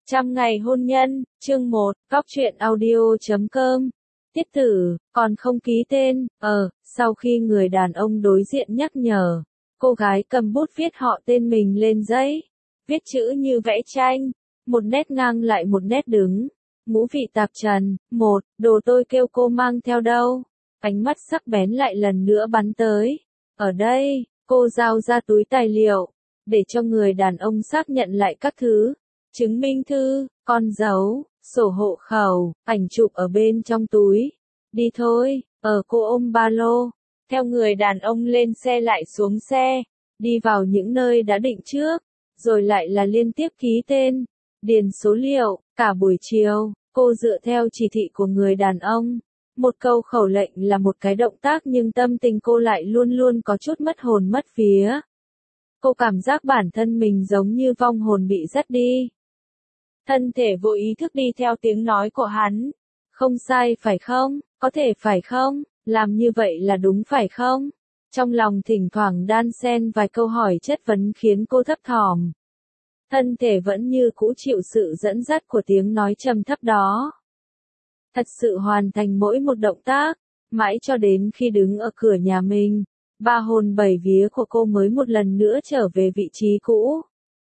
Trăm ngày hôn nhân, chương 1, Cóc truyện audio.com. Tiết tử, còn không ký tên, sau khi người đàn ông đối diện nhắc nhở, cô gái cầm bút viết họ tên mình lên giấy, viết chữ như vẽ tranh, một nét ngang lại một nét đứng. Ngũ vị tạp trần, đồ tôi kêu cô mang theo đâu? Ánh mắt sắc bén lại lần nữa bắn tới. Ở đây, cô giao ra túi tài liệu, để cho người đàn ông xác nhận lại các thứ. Chứng minh thư, con dấu, sổ hộ khẩu, ảnh chụp ở bên trong túi. Đi thôi, cô ôm ba lô, theo người đàn ông lên xe lại xuống xe, đi vào những nơi đã định trước, rồi lại là liên tiếp ký tên, điền số liệu, cả buổi chiều, cô dựa theo chỉ thị của người đàn ông. Một câu khẩu lệnh là một cái động tác nhưng tâm tình cô lại luôn luôn có chút mất hồn mất vía. Cô cảm giác bản thân mình giống như vong hồn bị dắt đi. Thân thể vô ý thức đi theo tiếng nói của hắn. Không sai phải không? Có thể phải không? Làm như vậy là đúng phải không? Trong lòng thỉnh thoảng đan xen vài câu hỏi chất vấn khiến cô thấp thỏm. Thân thể vẫn như cũ chịu sự dẫn dắt của tiếng nói trầm thấp đó. Thật sự hoàn thành mỗi một động tác, mãi cho đến khi đứng ở cửa nhà mình, ba hồn bảy vía của cô mới một lần nữa trở về vị trí cũ.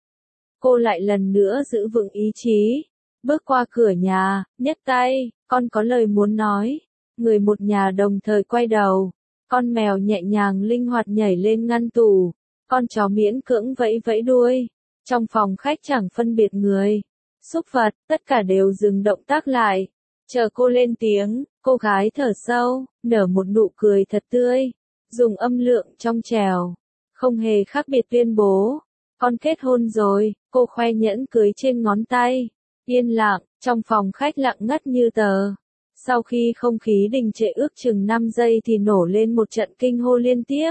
Cô lại lần nữa giữ vững ý chí, bước qua cửa nhà, nhấc tay, con có lời muốn nói. Người một nhà đồng thời quay đầu, con mèo nhẹ nhàng linh hoạt nhảy lên ngăn tủ, con chó miễn cưỡng vẫy vẫy đuôi. Trong phòng khách chẳng phân biệt người, súc vật, tất cả đều dừng động tác lại. Chờ cô lên tiếng, cô gái thở sâu, nở một nụ cười thật tươi, dùng âm lượng trong trẻo, không hề khác biệt tuyên bố. Con kết hôn rồi, cô khoe nhẫn cưới trên ngón tay. Yên lặng, trong phòng khách lặng ngắt như tờ. Sau khi không khí đình trệ ước chừng 5 giây thì nổ lên một trận kinh hô liên tiếp.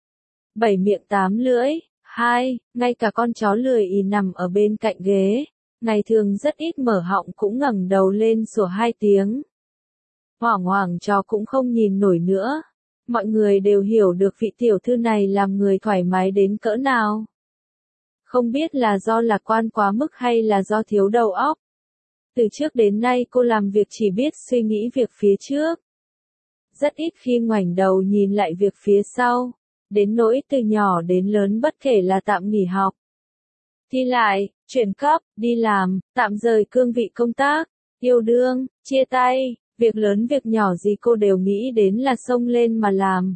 7 miệng 8 lưỡi, ngay cả con chó lười ì nằm ở bên cạnh ghế, ngày thường rất ít mở họng cũng ngẩng đầu lên sủa 2 tiếng. Hoảng hoảng chó cũng không nhìn nổi nữa. Mọi người đều hiểu được vị tiểu thư này làm người thoải mái đến cỡ nào. Không biết là do lạc quan quá mức hay là do thiếu đầu óc. Từ trước đến nay cô làm việc chỉ biết suy nghĩ việc phía trước. Rất ít khi ngoảnh đầu nhìn lại việc phía sau. Đến nỗi từ nhỏ đến lớn bất kể là tạm nghỉ học, thi lại, chuyển cấp, đi làm, tạm rời cương vị công tác, yêu đương, chia tay, việc lớn việc nhỏ gì cô đều nghĩ đến là xông lên mà làm.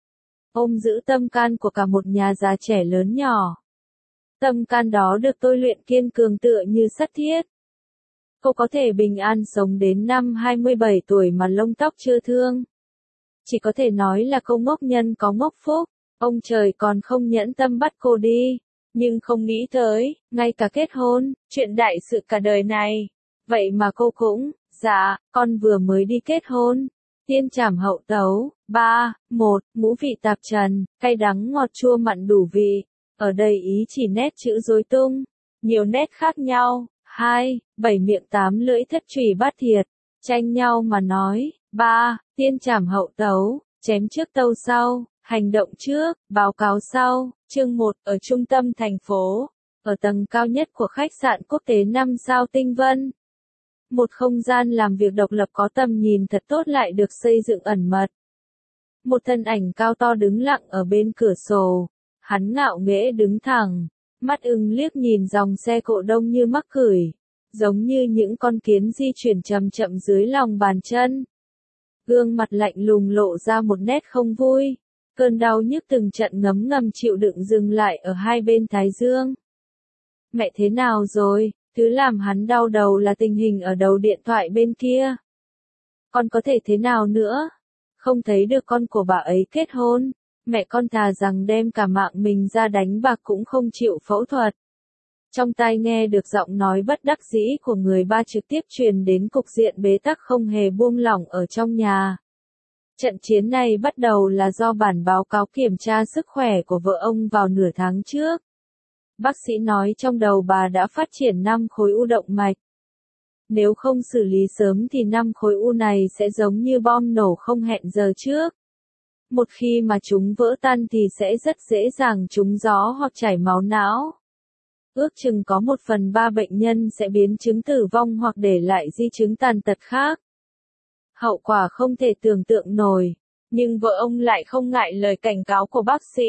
Ôm giữ tâm can của cả một nhà già trẻ lớn nhỏ. Tâm can đó được tôi luyện kiên cường tựa như sắt thiết. Cô có thể bình an sống đến năm 27 tuổi mà lông tóc chưa thương. Chỉ có thể nói là cô ngốc nhân có ngốc phúc. Ông trời còn không nhẫn tâm bắt cô đi. Nhưng không nghĩ tới, ngay cả kết hôn, chuyện đại sự cả đời này. Vậy mà cô cũng, dạ, con vừa mới đi kết hôn. Tiên trảm hậu tấu, 3, 1, ngũ vị tạp trần, cay đắng ngọt chua mặn đủ vị. Ở đây ý chỉ nét chữ rối tung, nhiều nét khác nhau. 2, 7 miệng 8 lưỡi thất trùy bát thiệt, tranh nhau mà nói. 3, tiên trảm hậu tấu, chém trước tâu sau. Hành động trước, báo cáo sau. Chương 1, ở trung tâm thành phố, ở tầng cao nhất của khách sạn quốc tế 5 sao Tinh Vân. Một không gian làm việc độc lập có tầm nhìn thật tốt lại được xây dựng ẩn mật. Một thân ảnh cao to đứng lặng ở bên cửa sổ, hắn ngạo nghễ đứng thẳng, mắt ưng liếc nhìn dòng xe cộ đông như mắc cửi, giống như những con kiến di chuyển chậm chậm dưới lòng bàn chân. Gương mặt lạnh lùng lộ ra một nét không vui. Cơn đau nhức từng trận ngấm ngầm chịu đựng dừng lại ở hai bên thái dương. Mẹ thế nào rồi? Thứ làm hắn đau đầu là tình hình ở đầu điện thoại bên kia. Con có thể thế nào nữa? Không thấy được con của bà ấy kết hôn. Mẹ con thà rằng đem cả mạng mình ra đánh bạc cũng không chịu phẫu thuật. Trong tai nghe được giọng nói bất đắc dĩ của người ba trực tiếp truyền đến cục diện bế tắc không hề buông lỏng ở trong nhà. Trận chiến này bắt đầu là do bản báo cáo kiểm tra sức khỏe của vợ ông vào nửa tháng trước. Bác sĩ nói trong đầu bà đã phát triển 5 khối u động mạch. Nếu không xử lý sớm thì 5 khối u này sẽ giống như bom nổ không hẹn giờ trước. Một khi mà chúng vỡ tan thì sẽ rất dễ dàng trúng gió hoặc chảy máu não. ước chừng có 1/3 bệnh nhân sẽ biến chứng tử vong hoặc để lại di chứng tàn tật khác. Hậu quả không thể tưởng tượng nổi, nhưng vợ ông lại không ngại lời cảnh cáo của bác sĩ.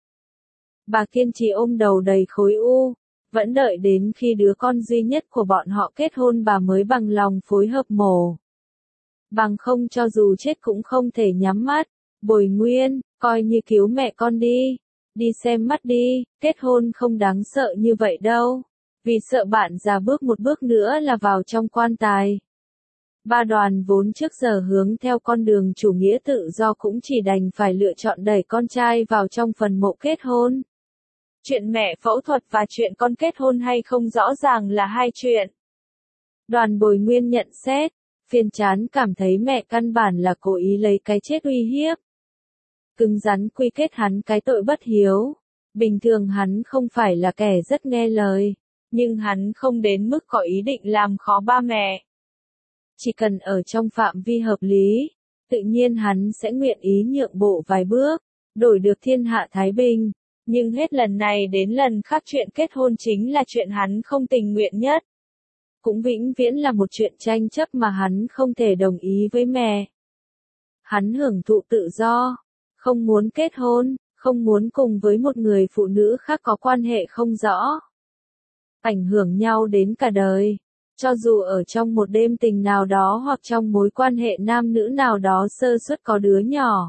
Bà kiên trì ôm đầu đầy khối u, vẫn đợi đến khi đứa con duy nhất của bọn họ kết hôn bà mới bằng lòng phối hợp mổ. Bằng không cho dù chết cũng không thể nhắm mắt. Bồi Nguyên, coi như cứu mẹ con đi. Đi xem mắt đi, kết hôn không đáng sợ như vậy đâu. Vì sợ bạn già bước một bước nữa là vào trong quan tài. Ba Đoàn vốn trước giờ hướng theo con đường chủ nghĩa tự do cũng chỉ đành phải lựa chọn đẩy con trai vào trong phần mộ kết hôn. Chuyện mẹ phẫu thuật và chuyện con kết hôn hay không rõ ràng là hai chuyện. Đoàn Bồi Nguyên nhận xét, phiền chán cảm thấy mẹ căn bản là cố ý lấy cái chết uy hiếp. Cứng rắn quy kết hắn cái tội bất hiếu. Bình thường hắn không phải là kẻ rất nghe lời, nhưng hắn không đến mức có ý định làm khó ba mẹ. Chỉ cần ở trong phạm vi hợp lý, tự nhiên hắn sẽ nguyện ý nhượng bộ vài bước, đổi được thiên hạ thái bình. Nhưng hết lần này đến lần khác chuyện kết hôn chính là chuyện hắn không tình nguyện nhất. Cũng vĩnh viễn là một chuyện tranh chấp mà hắn không thể đồng ý với mẹ. Hắn hưởng thụ tự do, không muốn kết hôn, không muốn cùng với một người phụ nữ khác có quan hệ không rõ. Ảnh hưởng nhau đến cả đời. Cho dù ở trong một đêm tình nào đó hoặc trong mối quan hệ nam nữ nào đó sơ suất có đứa nhỏ.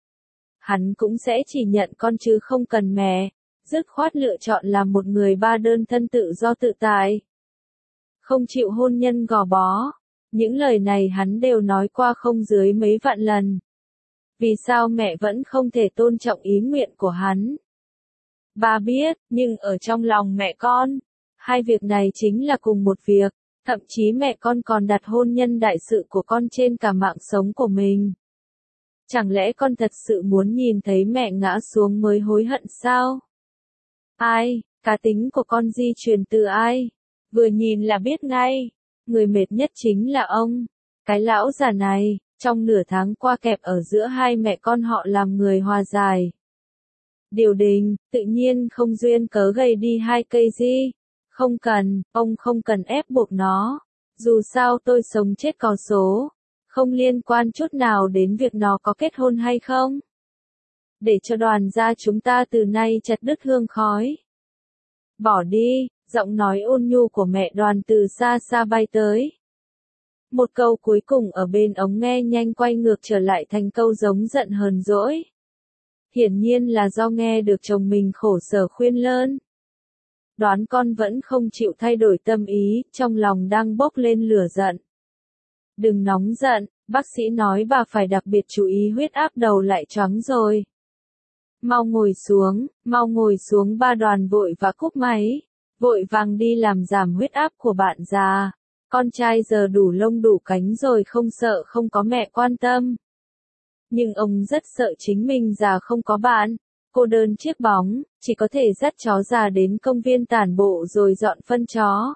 Hắn cũng sẽ chỉ nhận con chứ không cần mẹ, dứt khoát lựa chọn làm một người ba đơn thân tự do tự tại. Không chịu hôn nhân gò bó. Những lời này hắn đều nói qua không dưới mấy vạn lần. Vì sao mẹ vẫn không thể tôn trọng ý nguyện của hắn? Bà biết, nhưng ở trong lòng mẹ con, hai việc này chính là cùng một việc. Thậm chí mẹ con còn đặt hôn nhân đại sự của con trên cả mạng sống của mình. Chẳng lẽ con thật sự muốn nhìn thấy mẹ ngã xuống mới hối hận sao? Ai, cá tính của con di truyền từ ai? Vừa nhìn là biết ngay. Người mệt nhất chính là ông. Cái lão già này, trong nửa tháng qua kẹp ở giữa hai mẹ con họ làm người hòa giải. Điều đình, tự nhiên không duyên cớ gầy đi 2 cây di. Không cần, ông không cần ép buộc nó. Dù sao tôi sống chết có số. Không liên quan chút nào đến việc nó có kết hôn hay không. Để cho Đoàn gia chúng ta từ nay chặt đứt hương khói. Bỏ đi, giọng nói ôn nhu của mẹ Đoàn từ xa xa bay tới. Một câu cuối cùng ở bên ống nghe nhanh quay ngược trở lại thành câu giống giận hờn dỗi. Hiển nhiên là do nghe được chồng mình khổ sở khuyên lơn. Đoán con vẫn không chịu thay đổi tâm ý, trong lòng đang bốc lên lửa giận. Đừng nóng giận, bác sĩ nói bà phải đặc biệt chú ý huyết áp đầu lại choáng rồi. Mau ngồi xuống ba Đoàn vội và cúp máy, vội vàng đi làm giảm huyết áp của bạn già. Con trai giờ đủ lông đủ cánh rồi không sợ không có mẹ quan tâm. Nhưng ông rất sợ chính mình già không có bạn. Cô đơn chiếc bóng, chỉ có thể dắt chó già đến công viên tản bộ rồi dọn phân chó.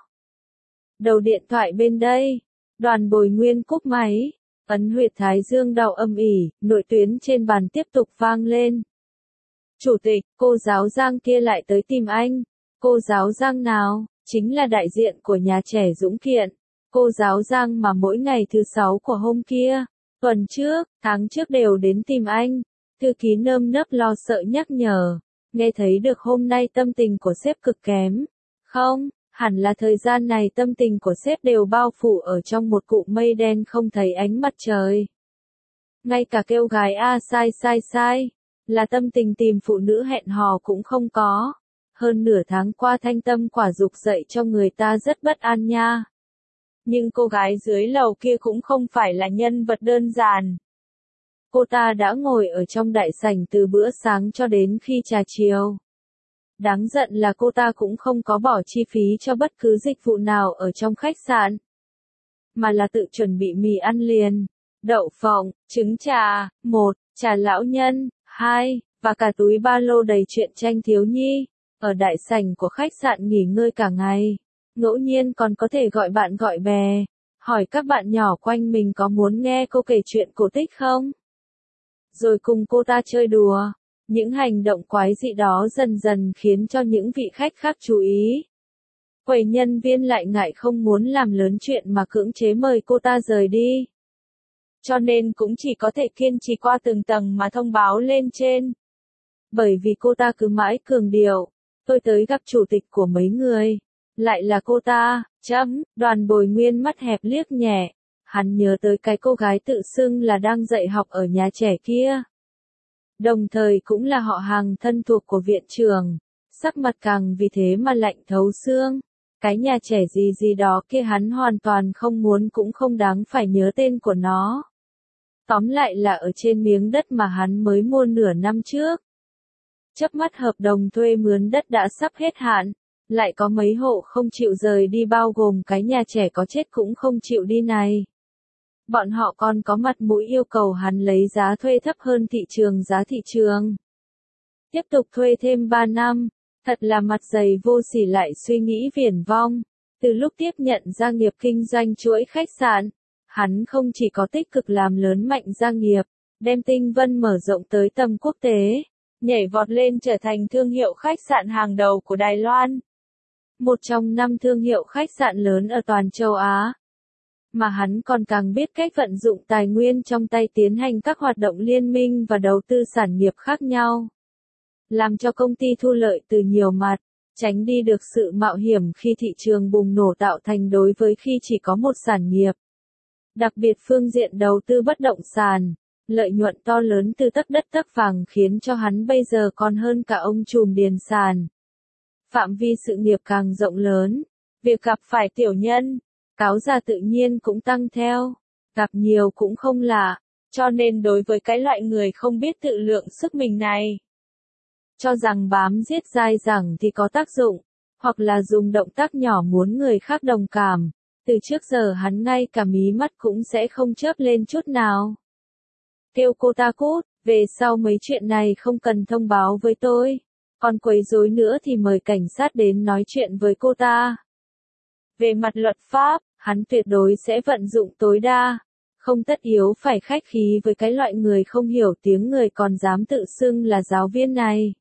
Đầu điện thoại bên đây, Đoàn Bồi Nguyên cúp máy, ấn huyệt thái dương đau âm ỉ, nội tuyến trên bàn tiếp tục vang lên. Chủ tịch, cô giáo Giang kia lại tới tìm anh. Cô giáo Giang nào? Chính là đại diện của nhà trẻ Dũng Kiện. Cô giáo Giang mà mỗi ngày thứ 6 của hôm kia, tuần trước, tháng trước đều đến tìm anh. Thư ký nơm nớp lo sợ nhắc nhở, nghe thấy được hôm nay tâm tình của sếp cực kém. Không, hẳn là thời gian này tâm tình của sếp đều bao phủ ở trong một cụm mây đen không thấy ánh mặt trời. Ngay cả kêu gái sai, là tâm tình tìm phụ nữ hẹn hò cũng không có. Hơn nửa tháng qua thanh tâm quả dục dậy cho người ta rất bất an nha. Nhưng cô gái dưới lầu kia cũng không phải là nhân vật đơn giản. Cô ta đã ngồi ở trong đại sảnh từ bữa sáng cho đến khi trà chiều. Đáng giận là cô ta cũng không có bỏ chi phí cho bất cứ dịch vụ nào ở trong khách sạn. Mà là tự chuẩn bị mì ăn liền, đậu phộng, trứng trà, 1, trà lão nhân, 2, và cả túi ba lô đầy truyện tranh thiếu nhi. Ở đại sảnh của khách sạn nghỉ ngơi cả ngày. Ngẫu nhiên còn có thể gọi bạn gọi bè. Hỏi các bạn nhỏ quanh mình có muốn nghe cô kể chuyện cổ tích không? Rồi cùng cô ta chơi đùa. Những hành động quái dị đó dần dần khiến cho những vị khách khác chú ý. Quầy nhân viên lại ngại không muốn làm lớn chuyện mà cưỡng chế mời cô ta rời đi. Cho nên cũng chỉ có thể kiên trì qua từng tầng mà thông báo lên trên. Bởi vì cô ta cứ mãi cường điệu, tôi tới gặp chủ tịch của mấy người. Lại là cô ta, Đoàn Bồi Nguyên mắt hẹp liếc nhẹ. Hắn nhớ tới cái cô gái tự xưng là đang dạy học ở nhà trẻ kia. Đồng thời cũng là họ hàng thân thuộc của viện trưởng. Sắc mặt càng vì thế mà lạnh thấu xương. Cái nhà trẻ gì gì đó kia hắn hoàn toàn không muốn cũng không đáng phải nhớ tên của nó. Tóm lại là ở trên miếng đất mà hắn mới mua nửa năm trước. Chớp mắt hợp đồng thuê mướn đất đã sắp hết hạn, lại có mấy hộ không chịu rời đi bao gồm cái nhà trẻ có chết cũng không chịu đi này. Bọn họ còn có mặt mũi yêu cầu hắn lấy giá thuê thấp hơn giá thị trường. Tiếp tục thuê thêm 3 năm, thật là mặt dày vô sỉ lại suy nghĩ viển vong. Từ lúc tiếp nhận gia nghiệp kinh doanh chuỗi khách sạn, hắn không chỉ có tích cực làm lớn mạnh gia nghiệp, đem Tinh Vân mở rộng tới tầm quốc tế, nhảy vọt lên trở thành thương hiệu khách sạn hàng đầu của Đài Loan. Một trong 5 thương hiệu khách sạn lớn ở toàn châu Á. Mà hắn còn càng biết cách vận dụng tài nguyên trong tay tiến hành các hoạt động liên minh và đầu tư sản nghiệp khác nhau. Làm cho công ty thu lợi từ nhiều mặt, tránh đi được sự mạo hiểm khi thị trường bùng nổ tạo thành đối với khi chỉ có một sản nghiệp. Đặc biệt phương diện đầu tư bất động sản, lợi nhuận to lớn từ tấc đất tấc vàng khiến cho hắn bây giờ còn hơn cả ông trùm điền sàn. Phạm vi sự nghiệp càng rộng lớn, việc gặp phải tiểu nhân, cáo già tự nhiên cũng tăng theo, gặp nhiều cũng không lạ, cho nên đối với cái loại người không biết tự lượng sức mình này, cho rằng bám giết dai dẳng thì có tác dụng, hoặc là dùng động tác nhỏ muốn người khác đồng cảm, từ trước giờ hắn ngay cả mí mắt cũng sẽ không chớp lên chút nào. Kêu cô ta cút, về sau mấy chuyện này không cần thông báo với tôi, còn quấy rối nữa thì mời cảnh sát đến nói chuyện với cô ta. Về mặt luật pháp, hắn tuyệt đối sẽ vận dụng tối đa, không tất yếu phải khách khí với cái loại người không hiểu tiếng người còn dám tự xưng là giáo viên này.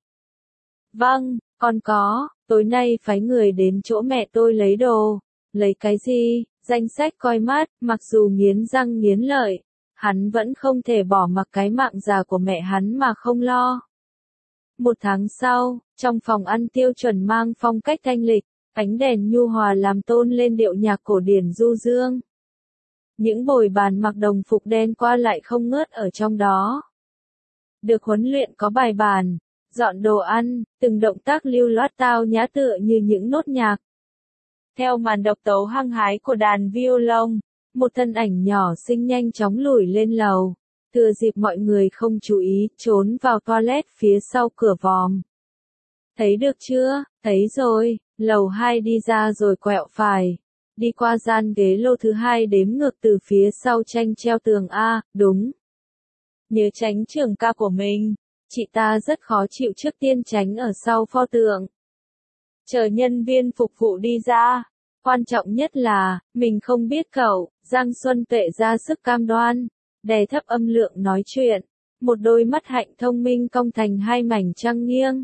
Vâng, còn có, tối nay phái người đến chỗ mẹ tôi lấy đồ. Lấy cái gì? Danh sách coi mắt, mặc dù nghiến răng nghiến lợi, hắn vẫn không thể bỏ mặc cái mạng già của mẹ hắn mà không lo. 1 tháng sau, trong phòng ăn tiêu chuẩn mang phong cách thanh lịch, ánh đèn nhu hòa làm tôn lên điệu nhạc cổ điển du dương. Những bồi bàn mặc đồng phục đen qua lại không ngớt ở trong đó. Được huấn luyện có bài bản, dọn đồ ăn, từng động tác lưu loát tao nhã tựa như những nốt nhạc. Theo màn độc tấu hăng hái của đàn violon, một thân ảnh nhỏ xinh nhanh chóng lủi lên lầu, thừa dịp mọi người không chú ý, trốn vào toilet phía sau cửa vòm. Thấy được chưa? Thấy rồi, lầu 2 đi ra rồi quẹo phải, đi qua gian ghế lô thứ 2 đếm ngược từ phía sau tranh treo tường A, đúng. Nhớ tránh trường ca của mình, chị ta rất khó chịu trước tiên tránh ở sau pho tượng. Chờ nhân viên phục vụ đi ra, quan trọng nhất là, mình không biết cậu, Giang Xuân Tuệ ra sức cam đoan, đè thấp âm lượng nói chuyện, một đôi mắt hạnh thông minh cong thành 2 mảnh trăng nghiêng.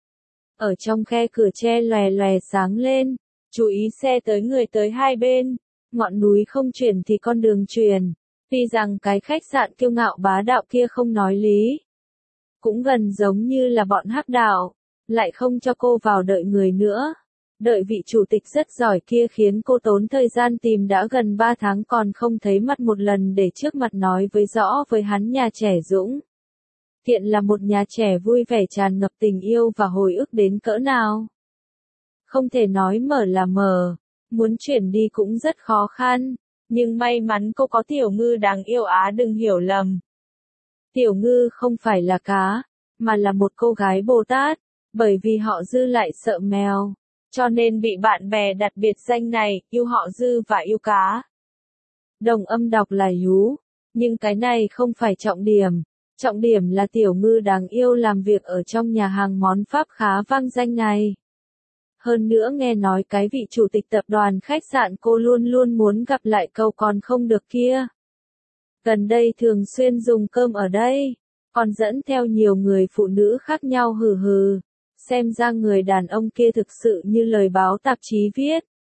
Ở trong khe cửa tre lòe lòe sáng lên, chú ý xe tới người tới hai bên, ngọn núi không chuyển thì con đường chuyển, tuy rằng cái khách sạn kiêu ngạo bá đạo kia không nói lý. Cũng gần giống như là bọn hắc đạo, lại không cho cô vào đợi người nữa. Đợi vị chủ tịch rất giỏi kia khiến cô tốn thời gian tìm đã gần 3 tháng còn không thấy mặt một lần để trước mặt nói với rõ với hắn nhà trẻ Dũng. Thiện là một nhà trẻ vui vẻ tràn ngập tình yêu và hồi ức đến cỡ nào. Không thể nói mở là mở, muốn chuyển đi cũng rất khó khăn, nhưng may mắn cô có Tiểu Ngư đáng yêu á, đừng hiểu lầm. Tiểu Ngư không phải là cá, mà là một cô gái Bồ Tát, bởi vì họ Dư lại sợ mèo, cho nên bị bạn bè đặt biệt danh này, yêu họ Dư và yêu cá. Đồng âm đọc là Yú, nhưng cái này không phải trọng điểm là Tiểu Ngư đáng yêu làm việc ở trong nhà hàng món Pháp khá vang danh này. Hơn nữa nghe nói cái vị chủ tịch tập đoàn khách sạn cô luôn luôn muốn gặp lại cậu còn không được kia. Gần đây thường xuyên dùng cơm ở đây, còn dẫn theo nhiều người phụ nữ khác nhau hừ hừ. Xem ra người đàn ông kia thực sự như lời báo tạp chí viết,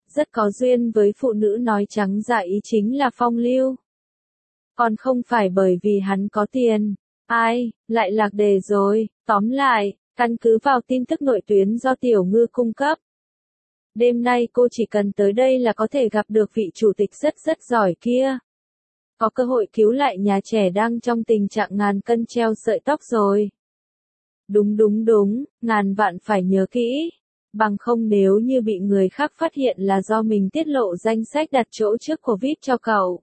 rất có duyên với phụ nữ nói trắng ra ý chính là phong lưu. Còn không phải bởi vì hắn có tiền. Ai, lại lạc đề rồi, tóm lại, căn cứ vào tin tức nội tuyến do Tiểu Ngư cung cấp. Đêm nay cô chỉ cần tới đây là có thể gặp được vị chủ tịch rất giỏi kia. Có cơ hội cứu lại nhà trẻ đang trong tình trạng ngàn cân treo sợi tóc rồi. Đúng, ngàn vạn phải nhớ kỹ. Bằng không nếu như bị người khác phát hiện là do mình tiết lộ danh sách đặt chỗ trước Covid cho cậu.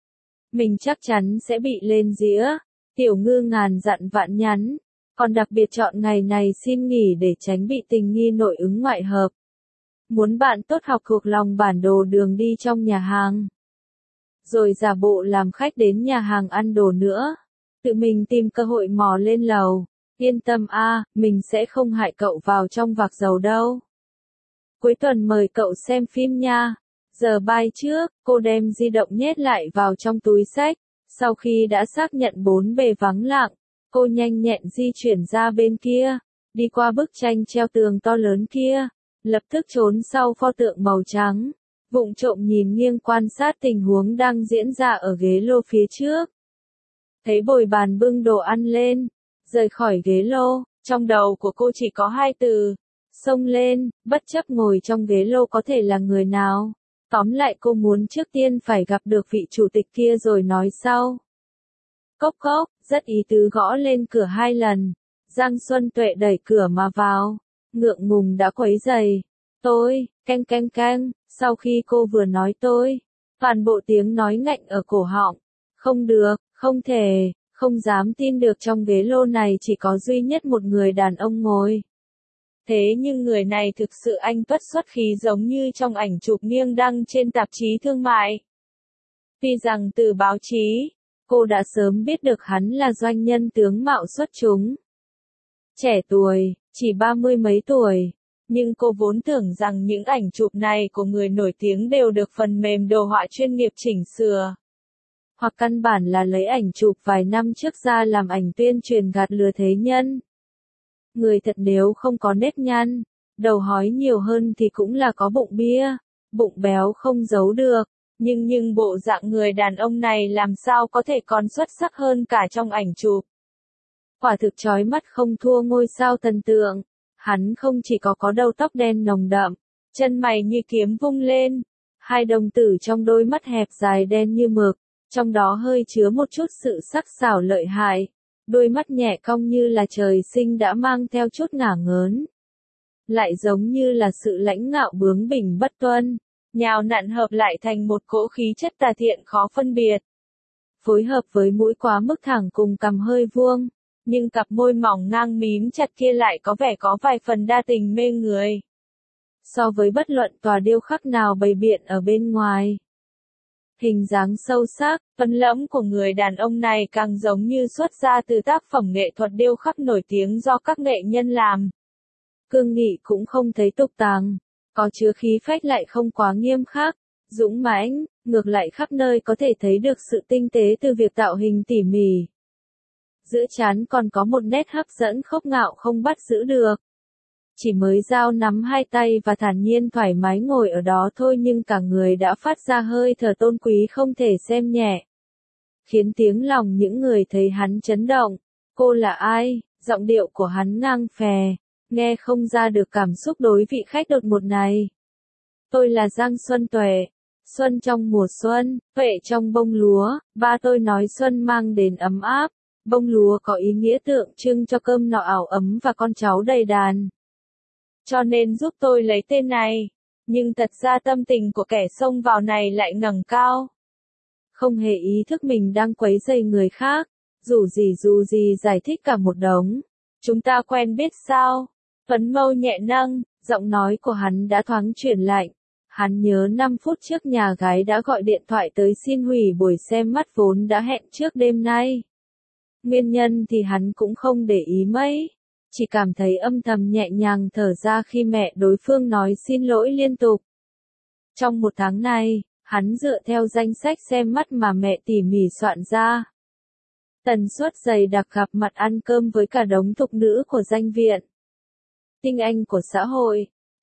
Mình chắc chắn sẽ bị lên dĩa. Tiểu Ngư ngàn dặn vạn nhắn. Còn đặc biệt chọn ngày này xin nghỉ để tránh bị tình nghi nội ứng ngoại hợp. Muốn bạn tốt học thuộc lòng bản đồ đường đi trong nhà hàng. Rồi giả bộ làm khách đến nhà hàng ăn đồ nữa. Tự mình tìm cơ hội mò lên lầu. Yên tâm mình sẽ không hại cậu vào trong vạc dầu đâu. Cuối tuần mời cậu xem phim nha. Giờ bay trước, cô đem di động nhét lại vào trong túi xách. Sau khi đã xác nhận bốn bề vắng lặng, cô nhanh nhẹn di chuyển ra bên kia, đi qua bức tranh treo tường to lớn kia, lập tức trốn sau pho tượng màu trắng, vụng trộm nhìn nghiêng quan sát tình huống đang diễn ra ở ghế lô phía trước. Thấy bồi bàn bưng đồ ăn lên, rời khỏi ghế lô, trong đầu của cô chỉ có hai từ, xông lên, bất chấp ngồi trong ghế lô có thể là người nào. Tóm lại cô muốn trước tiên phải gặp được vị chủ tịch kia rồi nói sau. Cốc cốc, rất ý tứ gõ lên cửa 2 lần. Giang Xuân Tuệ đẩy cửa mà vào. Ngượng ngùng đã quấy giày. Tôi, canh. Sau khi cô vừa nói tôi, toàn bộ tiếng nói ngạnh ở cổ họng. Không được, không thể, không dám tin được trong ghế lô này chỉ có duy nhất một người đàn ông ngồi. Thế nhưng người này thực sự anh tuất xuất khí giống như trong ảnh chụp nghiêng đăng trên tạp chí thương mại. Tuy rằng từ báo chí, cô đã sớm biết được hắn là doanh nhân tướng mạo xuất chúng. Trẻ tuổi, chỉ 30 mấy tuổi, nhưng cô vốn tưởng rằng những ảnh chụp này của người nổi tiếng đều được phần mềm đồ họa chuyên nghiệp chỉnh sửa. Hoặc căn bản là lấy ảnh chụp vài năm trước ra làm ảnh tuyên truyền gạt lừa thế nhân. Người thật nếu không có nếp nhăn, đầu hói nhiều hơn thì cũng là có bụng bia, bụng béo không giấu được, nhưng bộ dạng người đàn ông này làm sao có thể còn xuất sắc hơn cả trong ảnh chụp. Quả thực chói mắt không thua ngôi sao thần tượng, hắn không chỉ có đầu tóc đen nồng đậm, chân mày như kiếm vung lên, hai đồng tử trong đôi mắt hẹp dài đen như mực, trong đó hơi chứa một chút sự sắc sảo lợi hại. Đôi mắt nhẹ cong như là trời sinh đã mang theo chút ngả ngớn. Lại giống như là sự lãnh ngạo bướng bỉnh bất tuân, nhào nặn hợp lại thành một cỗ khí chất tà thiện khó phân biệt. Phối hợp với mũi quá mức thẳng cùng cằm hơi vuông, nhưng cặp môi mỏng ngang mím chặt kia lại có vẻ có vài phần đa tình mê người. So với bất luận tòa điêu khắc nào bày biện ở bên ngoài. Hình dáng sâu sắc, phấn lẫm của người đàn ông này càng giống như xuất ra từ tác phẩm nghệ thuật điêu khắc nổi tiếng do các nghệ nhân làm. Cương nghị cũng không thấy tục tàng, có chứa khí phách lại không quá nghiêm khắc, dũng mãnh, ngược lại khắp nơi có thể thấy được sự tinh tế từ việc tạo hình tỉ mỉ. Giữa trán còn có một nét hấp dẫn khốc ngạo không bắt giữ được. Chỉ mới giao nắm hai tay và thản nhiên thoải mái ngồi ở đó thôi nhưng cả người đã phát ra hơi thở tôn quý không thể xem nhẹ. Khiến tiếng lòng những người thấy hắn chấn động. Cô là ai? Giọng điệu của hắn ngang phè, nghe không ra được cảm xúc đối vị khách đột ngột này. Tôi là Giang Xuân Tuệ. Xuân trong mùa xuân, tuệ trong bông lúa, ba tôi nói xuân mang đến ấm áp. Bông lúa có ý nghĩa tượng trưng cho cơm no ảo ấm và con cháu đầy đàn. Cho nên giúp tôi lấy tên này. Nhưng thật ra tâm tình của kẻ xông vào này lại ngẩng cao. Không hề ý thức mình đang quấy rầy người khác. Dù gì giải thích cả một đống. Chúng ta quen biết sao? Phấn mâu nhẹ nâng, giọng nói của hắn đã thoáng chuyển lạnh. Hắn nhớ 5 phút trước nhà gái đã gọi điện thoại tới xin hủy buổi xem mắt vốn đã hẹn trước đêm nay. Nguyên nhân thì hắn cũng không để ý mấy. Chỉ cảm thấy âm thầm nhẹ nhàng thở ra khi mẹ đối phương nói xin lỗi liên tục. Trong một tháng này, hắn dựa theo danh sách xem mắt mà mẹ tỉ mỉ soạn ra. Tần suất dày đặc gặp mặt ăn cơm với cả đống thục nữ của danh viện. Tinh anh của xã hội,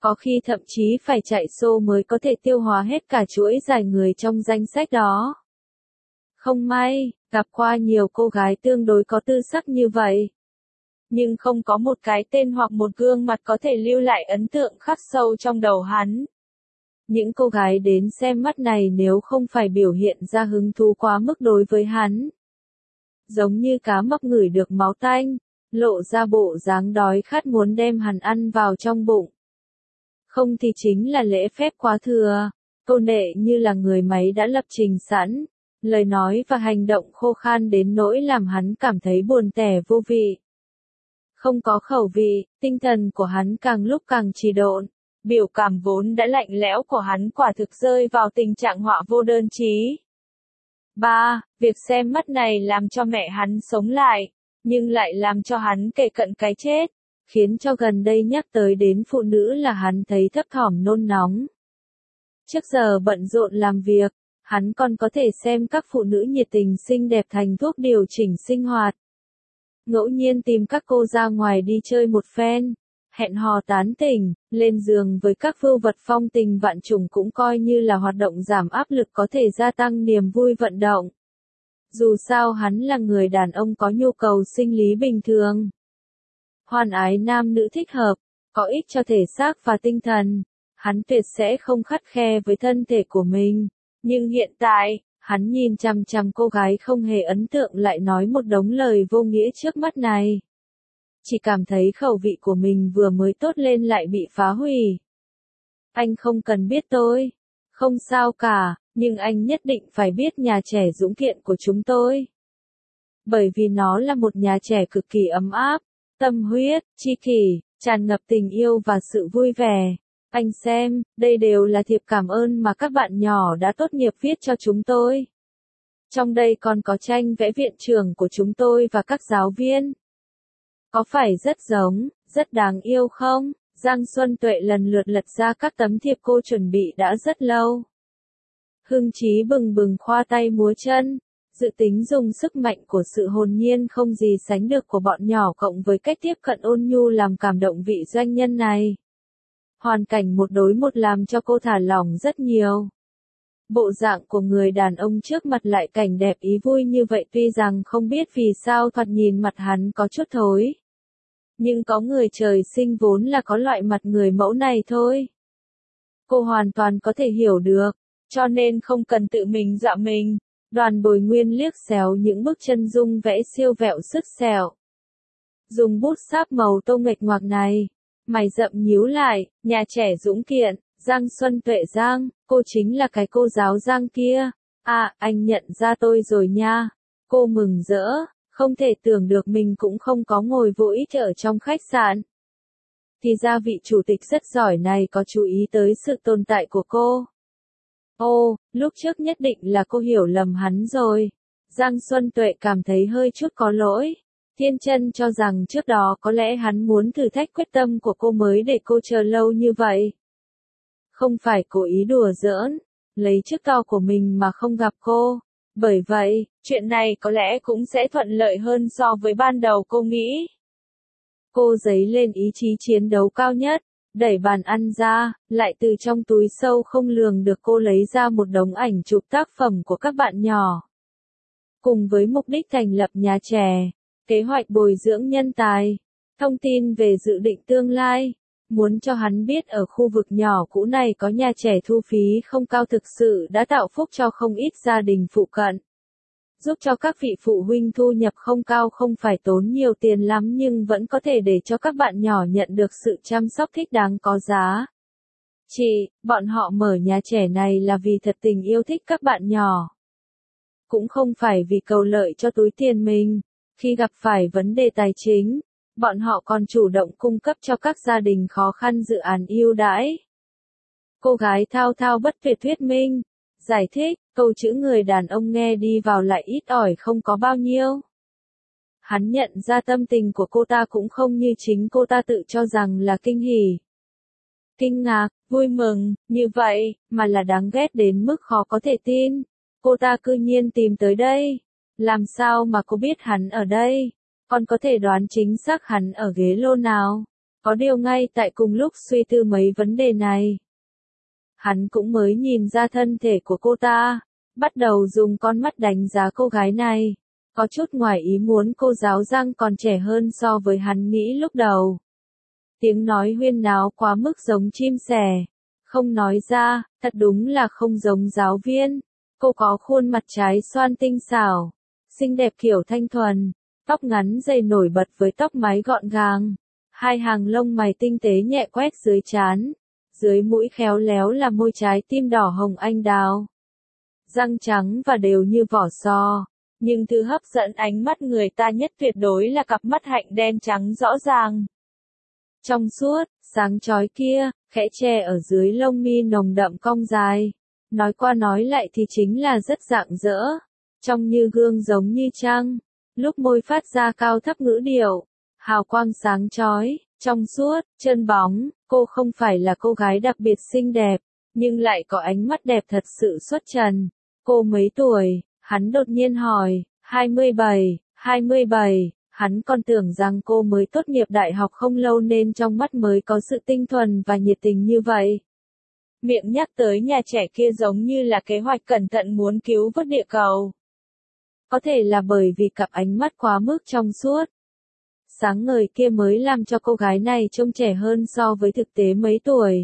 Có khi thậm chí phải chạy xô mới có thể tiêu hóa hết cả chuỗi dài người trong danh sách đó. Không may, gặp qua nhiều cô gái tương đối có tư sắc như vậy. Nhưng không có một cái tên hoặc một gương mặt có thể lưu lại ấn tượng khắc sâu trong đầu hắn. Những cô gái đến xem mắt này nếu không phải biểu hiện ra hứng thú quá mức đối với hắn. Giống như cá mập ngửi được máu tanh, lộ ra bộ dáng đói khát muốn đem hắn ăn vào trong bụng. Không thì chính là lễ phép quá thừa, tôn đệ như là người máy đã lập trình sẵn, lời nói và hành động khô khan đến nỗi làm hắn cảm thấy buồn tẻ vô vị. Không có khẩu vị, tinh thần của hắn càng lúc càng trì độn, biểu cảm vốn đã lạnh lẽo của hắn quả thực rơi vào tình trạng họa vô đơn chí. 3. Việc xem mắt này làm cho mẹ hắn sống lại, nhưng lại làm cho hắn kề cận cái chết, khiến cho gần đây nhắc tới đến phụ nữ là hắn thấy thấp thỏm nôn nóng. Trước giờ bận rộn làm việc, hắn còn có thể xem các phụ nữ nhiệt tình xinh đẹp thành thuốc điều chỉnh sinh hoạt. Ngẫu nhiên tìm các cô ra ngoài đi chơi một phen, hẹn hò tán tỉnh, lên giường với các vưu vật phong tình vạn trùng cũng coi như là hoạt động giảm áp lực có thể gia tăng niềm vui vận động. Dù sao hắn là người đàn ông có nhu cầu sinh lý bình thường. Hoan ái nam nữ thích hợp, có ích cho thể xác và tinh thần. Hắn tuyệt sẽ không khắt khe với thân thể của mình. Nhưng hiện tại, hắn nhìn chằm chằm cô gái không hề ấn tượng lại nói một đống lời vô nghĩa trước mắt này. Chỉ cảm thấy khẩu vị của mình vừa mới tốt lên lại bị phá hủy. Anh không cần biết tôi. Không sao cả, nhưng anh nhất định phải biết nhà trẻ dũng kiện của chúng tôi. Bởi vì nó là một nhà trẻ cực kỳ ấm áp, tâm huyết, tri kỷ, tràn ngập tình yêu và sự vui vẻ. Anh xem, đây đều là thiệp cảm ơn mà các bạn nhỏ đã tốt nghiệp viết cho chúng tôi. Trong đây còn có tranh vẽ viện trưởng của chúng tôi và các giáo viên. Có phải rất giống, rất đáng yêu không? Giang Xuân Tuệ lần lượt lật ra các tấm thiệp cô chuẩn bị đã rất lâu. Hưng trí bừng bừng khoa tay múa chân, dự tính dùng sức mạnh của sự hồn nhiên không gì sánh được của bọn nhỏ cộng với cách tiếp cận ôn nhu làm cảm động vị doanh nhân này. Hoàn cảnh một đối một làm cho cô thả lỏng rất nhiều. Bộ dạng của người đàn ông trước mặt lại cảnh đẹp ý vui như vậy tuy rằng không biết vì sao thoạt nhìn mặt hắn có chút thối. Nhưng có người trời sinh vốn là có loại mặt người mẫu này thôi. Cô hoàn toàn có thể hiểu được, cho nên không cần tự mình dọa mình. Đoàn Bồi Nguyên liếc xéo những bức chân dung vẽ siêu vẹo sứt sẹo. Dùng bút sáp màu tô nghịch ngoạc này, mày rậm nhíu lại, nhà trẻ dũng kiện, Giang Xuân Tuệ Giang, cô chính là cái cô giáo Giang kia. À, anh nhận ra tôi rồi nha. Cô mừng rỡ, không thể tưởng được mình cũng không có ngồi vô ích ở trong khách sạn. Thì ra vị chủ tịch rất giỏi này có chú ý tới sự tồn tại của cô. Ồ, lúc trước nhất định là cô hiểu lầm hắn rồi. Giang Xuân Tuệ cảm thấy hơi chút có lỗi. Thiên chân cho rằng trước đó có lẽ hắn muốn thử thách quyết tâm của cô mới để cô chờ lâu như vậy. Không phải cố ý đùa giỡn, lấy chức cao của mình mà không gặp cô. Bởi vậy, chuyện này có lẽ cũng sẽ thuận lợi hơn so với ban đầu cô nghĩ. Cô dấy lên ý chí chiến đấu cao nhất, đẩy bàn ăn ra, lại từ trong túi sâu không lường được cô lấy ra một đống ảnh chụp tác phẩm của các bạn nhỏ. Cùng với mục đích thành lập nhà trẻ, kế hoạch bồi dưỡng nhân tài, thông tin về dự định tương lai, muốn cho hắn biết ở khu vực nhỏ cũ này có nhà trẻ thu phí không cao thực sự đã tạo phúc cho không ít gia đình phụ cận. Giúp cho các vị phụ huynh thu nhập không cao không phải tốn nhiều tiền lắm nhưng vẫn có thể để cho các bạn nhỏ nhận được sự chăm sóc thích đáng có giá. Bọn họ mở nhà trẻ này là vì thật tình yêu thích các bạn nhỏ. Cũng không phải vì cầu lợi cho túi tiền mình. Khi gặp phải vấn đề tài chính, bọn họ còn chủ động cung cấp cho các gia đình khó khăn dự án ưu đãi. Cô gái thao thao bất tuyệt thuyết minh, giải thích, câu chữ người đàn ông nghe đi vào lại ít ỏi không có bao nhiêu. Hắn nhận ra tâm tình của cô ta cũng không như chính cô ta tự cho rằng là kinh hỉ. Kinh ngạc, vui mừng, như vậy, mà là đáng ghét đến mức khó có thể tin. Cô ta cư nhiên tìm tới đây. Làm sao mà cô biết hắn ở đây? Còn có thể đoán chính xác hắn ở ghế lô nào? Có điều ngay tại cùng lúc suy tư mấy vấn đề này, hắn cũng mới nhìn ra thân thể của cô ta, bắt đầu dùng con mắt đánh giá cô gái này. Có chút ngoài ý muốn cô giáo Giang còn trẻ hơn so với hắn nghĩ lúc đầu. Tiếng nói huyên náo quá mức giống chim sẻ. Không nói ra, thật đúng là không giống giáo viên. Cô có khuôn mặt trái xoan tinh xảo, xinh đẹp kiểu thanh thuần, tóc ngắn dày nổi bật với tóc mái gọn gàng. Hai hàng lông mày tinh tế nhẹ quét dưới trán. Dưới mũi khéo léo là môi trái tim đỏ hồng anh đào. Răng trắng và đều như vỏ sò. Nhưng thứ hấp dẫn ánh mắt người ta nhất tuyệt đối là cặp mắt hạnh đen trắng rõ ràng. Trong suốt, sáng chói kia, khẽ che ở dưới lông mi nồng đậm cong dài. Nói qua nói lại thì chính là rất rạng rỡ. Trông như gương giống như trăng. Lúc môi phát ra cao thấp ngữ điệu. Hào quang sáng chói, trong suốt, chân bóng. Cô không phải là cô gái đặc biệt xinh đẹp, nhưng lại có ánh mắt đẹp thật sự xuất trần. Cô mấy tuổi? Hắn đột nhiên hỏi. 27, 27. Hắn còn tưởng rằng cô mới tốt nghiệp đại học không lâu nên trong mắt mới có sự tinh thuần và nhiệt tình như vậy. Miệng nhắc tới nhà trẻ kia giống như là kế hoạch cẩn thận muốn cứu vớt địa cầu. Có thể là bởi vì cặp ánh mắt quá mức trong suốt. Sáng ngời kia mới làm cho cô gái này trông trẻ hơn so với thực tế mấy tuổi.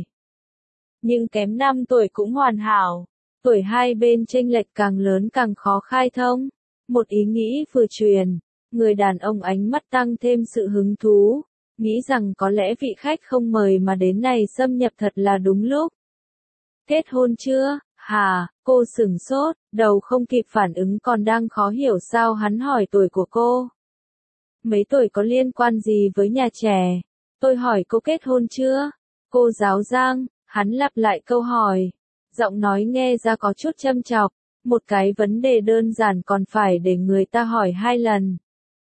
Nhưng kém 5 tuổi cũng hoàn hảo. Tuổi hai bên chênh lệch càng lớn càng khó khai thông. Một ý nghĩ vừa truyền, người đàn ông ánh mắt tăng thêm sự hứng thú, nghĩ rằng có lẽ vị khách không mời mà đến này xâm nhập thật là đúng lúc. Kết hôn chưa? Hả? Cô sửng sốt, đầu không kịp phản ứng còn đang khó hiểu sao hắn hỏi tuổi của cô. Mấy tuổi có liên quan gì với nhà trẻ? Tôi hỏi cô kết hôn chưa? Cô giáo Giang, hắn lặp lại câu hỏi. Giọng nói nghe ra có chút châm chọc, một cái vấn đề đơn giản còn phải để người ta hỏi 2 lần.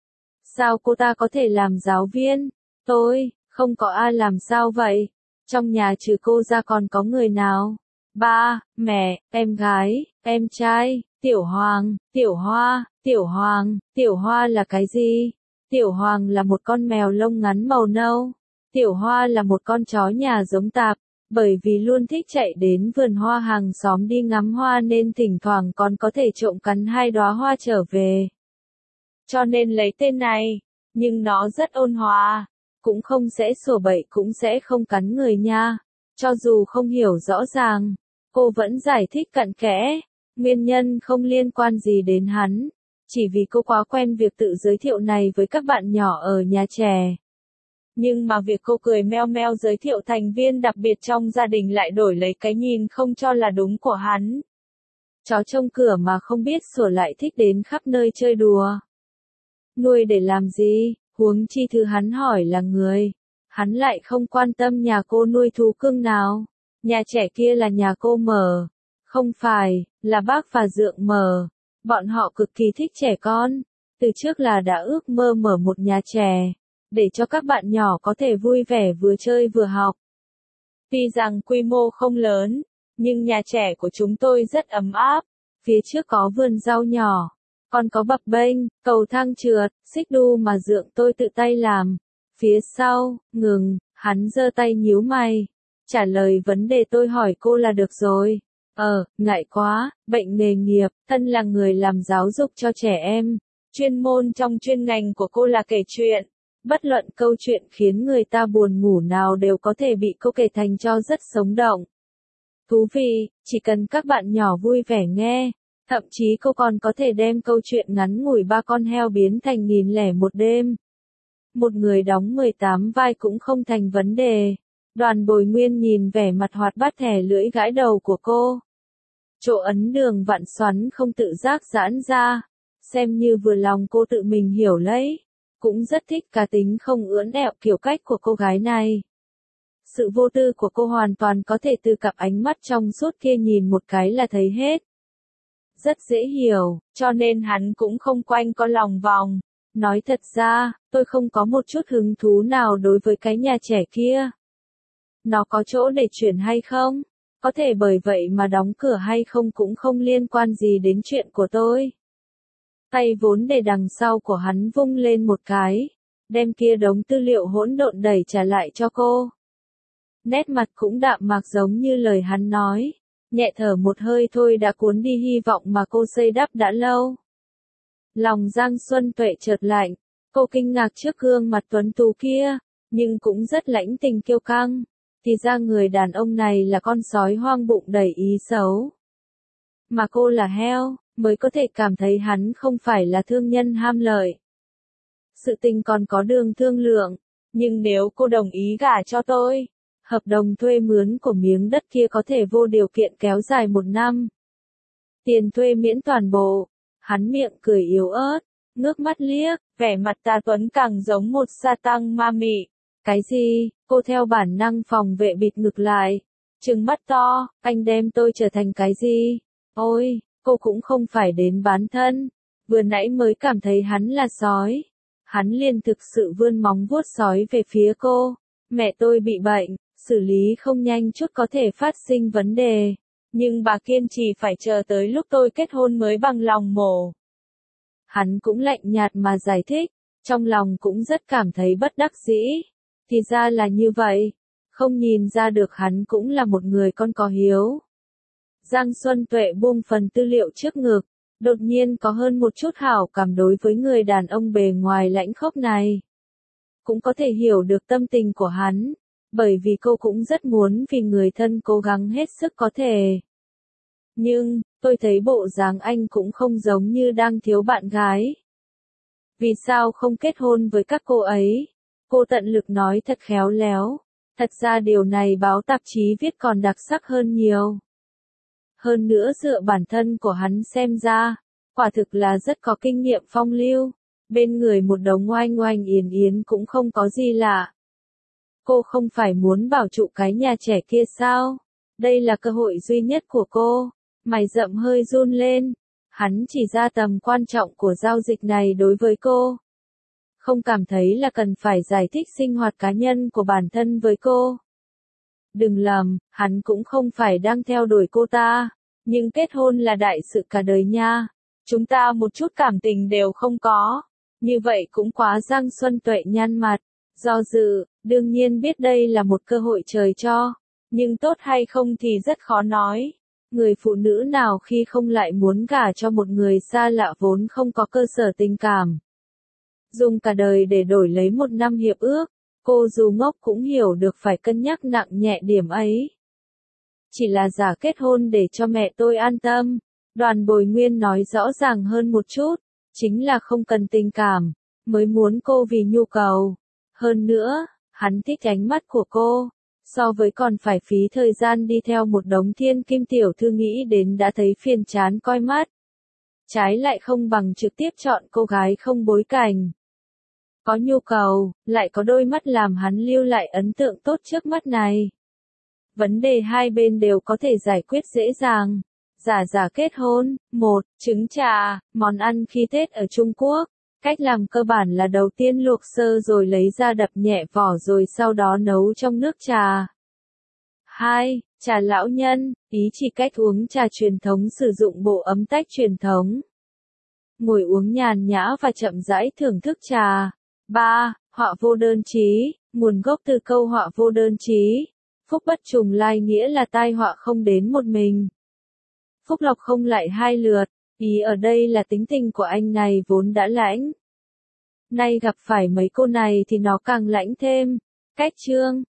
Sao cô ta có thể làm giáo viên? Tôi, không có ai làm sao vậy? Trong nhà trừ cô ra còn có người nào? Ba, mẹ, em gái, em trai, Tiểu Hoàng, Tiểu Hoa, Tiểu Hoàng, Tiểu Hoa là cái gì? Tiểu Hoàng là một con mèo lông ngắn màu nâu. Tiểu Hoa là một con chó nhà giống tạp. Bởi vì luôn thích chạy đến vườn hoa hàng xóm đi ngắm hoa nên thỉnh thoảng còn có thể trộm cắn 2 đóa hoa trở về. Cho nên lấy tên này, nhưng nó rất ôn hòa, cũng không sẽ sủa bậy cũng sẽ không cắn người nha. Cho dù không hiểu rõ ràng, cô vẫn giải thích cặn kẽ, nguyên nhân không liên quan gì đến hắn, chỉ vì cô quá quen việc tự giới thiệu này với các bạn nhỏ ở nhà trẻ. Nhưng mà việc cô cười meo meo giới thiệu thành viên đặc biệt trong gia đình lại đổi lấy cái nhìn không cho là đúng của hắn. Chó trông cửa mà không biết sủa lại thích đến khắp nơi chơi đùa. Nuôi để làm gì, huống chi thứ hắn hỏi là người. Hắn lại không quan tâm nhà cô nuôi thú cưng nào. Nhà trẻ kia là nhà cô mở. Không phải, là bác và Dượng mở. Bọn họ cực kỳ thích trẻ con. Từ trước là đã ước mơ mở một nhà trẻ. Để cho các bạn nhỏ có thể vui vẻ vừa chơi vừa học. Tuy rằng quy mô không lớn, nhưng nhà trẻ của chúng tôi rất ấm áp. Phía trước có vườn rau nhỏ, còn có bập bênh, cầu thang trượt, xích đu mà Dượng tôi tự tay làm. Phía sau, ngừng, hắn giơ tay nhíu mày. Trả lời vấn đề tôi hỏi cô là được rồi. Ngại quá, bệnh nghề nghiệp, thân là người làm giáo dục cho trẻ em. Chuyên môn trong chuyên ngành của cô là kể chuyện. Bất luận câu chuyện khiến người ta buồn ngủ nào đều có thể bị cô kể thành cho rất sống động. Thú vị, chỉ cần các bạn nhỏ vui vẻ nghe. Thậm chí cô còn có thể đem câu chuyện ngắn ngủi 3 con heo biến thành 1001 đêm. Một người đóng 18 vai cũng không thành vấn đề. Đoàn Bồi Nguyên nhìn vẻ mặt hoạt bát thẻ lưỡi gãi đầu của cô. Chỗ ấn đường vặn xoắn không tự giác giãn ra. Xem như vừa lòng cô tự mình hiểu lấy. Cũng rất thích cá tính không ưỡn ẹo kiểu cách của cô gái này. Sự vô tư của cô hoàn toàn có thể từ cặp ánh mắt trong suốt kia nhìn một cái là thấy hết. Rất dễ hiểu, cho nên hắn cũng không quanh co lòng vòng. Nói thật ra, tôi không có một chút hứng thú nào đối với cái nhà trẻ kia. Nó có chỗ để chuyển hay không? Có thể bởi vậy mà đóng cửa hay không cũng không liên quan gì đến chuyện của tôi. Tay vốn để đằng sau của hắn vung lên một cái. đem kia đống tư liệu hỗn độn đẩy trả lại cho cô. Nét mặt cũng đạm mạc giống như lời hắn nói, nhẹ thở một hơi thôi đã cuốn đi hy vọng mà cô xây đắp đã lâu. Lòng Giang Xuân Tuệ chợt lạnh, cô kinh ngạc trước gương mặt tuấn tú kia, nhưng cũng rất lãnh tình kiêu căng. Thì ra người đàn ông này là con sói hoang bụng đầy ý xấu. Mà cô là heo, mới có thể cảm thấy hắn không phải là thương nhân ham lợi. Sự tình còn có đường thương lượng, nhưng nếu cô đồng ý gả cho tôi, hợp đồng thuê mướn của miếng đất kia có thể vô điều kiện kéo dài 1 năm. Tiền thuê miễn toàn bộ. Hắn miệng cười yếu ớt, ngước mắt liếc, vẻ mặt tà tuấn càng giống một sa tăng ma mị. Cái gì? Cô theo bản năng phòng vệ bịt ngực lại. Trừng mắt to, anh đem tôi trở thành cái gì? Ôi, cô cũng không phải đến bán thân. Vừa nãy mới cảm thấy hắn là sói. Hắn liền thực sự vươn móng vuốt sói về phía cô. Mẹ tôi bị bệnh, xử lý không nhanh chút có thể phát sinh vấn đề. Nhưng bà kiên trì phải chờ tới lúc tôi kết hôn mới bằng lòng mổ. Hắn cũng lạnh nhạt mà giải thích, trong lòng cũng rất cảm thấy bất đắc dĩ. Thì ra là như vậy, không nhìn ra được hắn cũng là một người con có hiếu. Giang Xuân Tuệ buông phần tư liệu trước ngực, đột nhiên có hơn một chút hảo cảm đối với người đàn ông bề ngoài lãnh khốc này. Cũng có thể hiểu được tâm tình của hắn, bởi vì cô cũng rất muốn vì người thân cố gắng hết sức có thể. Nhưng, tôi thấy bộ dáng anh cũng không giống như đang thiếu bạn gái. Vì sao không kết hôn với các cô ấy? Cô tận lực nói thật khéo léo. Thật ra điều này báo tạp chí viết còn đặc sắc hơn nhiều. Hơn nữa dựa bản thân của hắn xem ra, quả thực là rất có kinh nghiệm phong lưu. Bên người một đống oanh oanh yến yến cũng không có gì lạ. Cô không phải muốn bảo trụ cái nhà trẻ kia sao? Đây là cơ hội duy nhất của cô. Mày rậm hơi run lên. Hắn chỉ ra tầm quan trọng của giao dịch này đối với cô. Không cảm thấy là cần phải giải thích sinh hoạt cá nhân của bản thân với cô. Đừng lầm, hắn cũng không phải đang theo đuổi cô ta. Nhưng kết hôn là đại sự cả đời nha. Chúng ta một chút cảm tình đều không có. Như vậy cũng quá. Giang Xuân Tuệ nhăn mặt. Do dự, đương nhiên biết đây là một cơ hội trời cho. Nhưng tốt hay không thì rất khó nói. Người phụ nữ nào khi không lại muốn gả cho một người xa lạ vốn không có cơ sở tình cảm. Dùng cả đời để đổi lấy 1 năm hiệp ước, cô dù ngốc cũng hiểu được phải cân nhắc nặng nhẹ điểm ấy. Chỉ là giả kết hôn để cho mẹ tôi an tâm. Đoàn Bồi Nguyên nói rõ ràng hơn một chút, chính là không cần tình cảm, mới muốn cô vì nhu cầu. Hơn nữa, hắn thích ánh mắt của cô. So với còn phải phí thời gian đi theo một đống thiên kim tiểu thư nghĩ đến đã thấy phiền chán coi mắt. Trái lại không bằng trực tiếp chọn cô gái không bối cảnh. Có nhu cầu, lại có đôi mắt làm hắn lưu lại ấn tượng tốt trước mắt này. Vấn đề hai bên đều có thể giải quyết dễ dàng. Giả kết hôn, 1. Trứng trà, món ăn khi Tết ở Trung Quốc. Cách làm cơ bản là đầu tiên luộc sơ rồi lấy ra đập nhẹ vỏ rồi sau đó nấu trong nước trà. 2. Trà lão nhân, ý chỉ cách uống trà truyền thống sử dụng bộ ấm tách truyền thống. Ngồi uống nhàn nhã và chậm rãi thưởng thức trà. 3. Họa vô đơn chí, nguồn gốc từ câu họa vô đơn chí. Phúc bất trùng lai nghĩa là tai họa không đến một mình. Phúc lộc không lại 2 lượt. Ý ở đây là tính tình của anh này vốn đã lãnh. Nay gặp phải mấy cô này thì nó càng lãnh thêm. Cách chương,